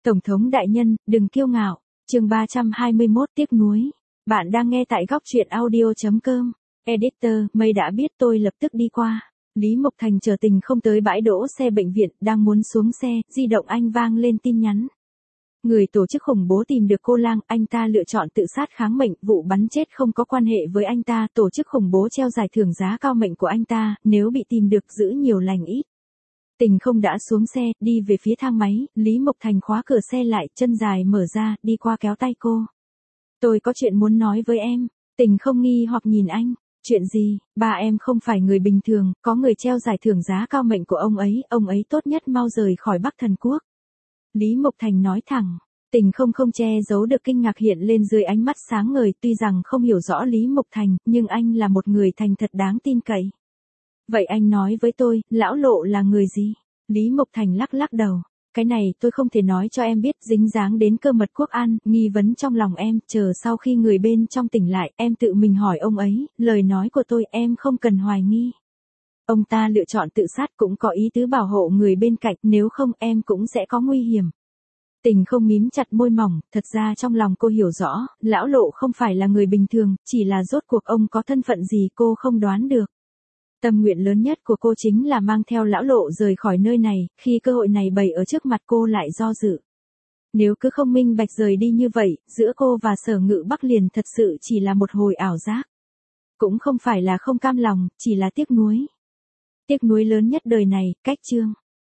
Tổng thống đại nhân, đừng kiêu ngạo. Chương 321 tiếc nuối. Bạn đang nghe tại góc truyện audio.com. Editor, Mây đã biết tôi lập tức đi qua. Lý Mộc Thành chờ Tình không tới bãi đỗ xe bệnh viện, đang muốn xuống xe, di động anh vang lên tin nhắn. Người tổ chức khủng bố tìm được cô Lang, anh ta lựa chọn tự sát kháng mệnh, vụ bắn chết không có quan hệ với anh ta, tổ chức khủng bố treo giải thưởng giá cao mệnh của anh ta, nếu bị tìm được giữ nhiều lành ít. Tình không đã xuống xe, đi về phía thang máy, Lý Mộc Thành khóa cửa xe lại, chân dài mở ra, đi qua kéo tay cô. Tôi có chuyện muốn nói với em. Tình không nghi hoặc nhìn anh. Chuyện gì? Ba em không phải người bình thường, có người treo giải thưởng giá cao mệnh của ông ấy tốt nhất mau rời khỏi Bắc Thần Quốc. Lý Mộc Thành nói thẳng. Tình không che giấu được kinh ngạc hiện lên dưới ánh mắt sáng ngời, tuy rằng không hiểu rõ Lý Mộc Thành, nhưng anh là một người thành thật đáng tin cậy. Vậy anh nói với tôi, lão Lộ là người gì? Lý Mộc Thành lắc đầu. Cái này tôi không thể nói cho em biết, dính dáng đến cơ mật quốc an, nghi vấn trong lòng em, chờ sau khi người bên trong tỉnh lại, em tự mình hỏi ông ấy, lời nói của tôi em không cần hoài nghi. Ông ta lựa chọn tự sát cũng có ý tứ bảo hộ người bên cạnh, nếu không em cũng sẽ có nguy hiểm. Tình không mím chặt môi mỏng, thật ra trong lòng cô hiểu rõ, lão Lộ không phải là người bình thường, chỉ là rốt cuộc ông có thân phận gì cô không đoán được. Tâm nguyện lớn nhất của cô chính là mang theo lão Lộ rời khỏi nơi này, khi cơ hội này bày ở trước mặt cô lại do dự. Nếu cứ không minh bạch rời đi như vậy, giữa cô và Sở Ngự Bắc liền thật sự chỉ là một hồi ảo giác. Cũng không phải là không cam lòng, chỉ là tiếc nuối. Tiếc nuối lớn nhất đời này, cách Trương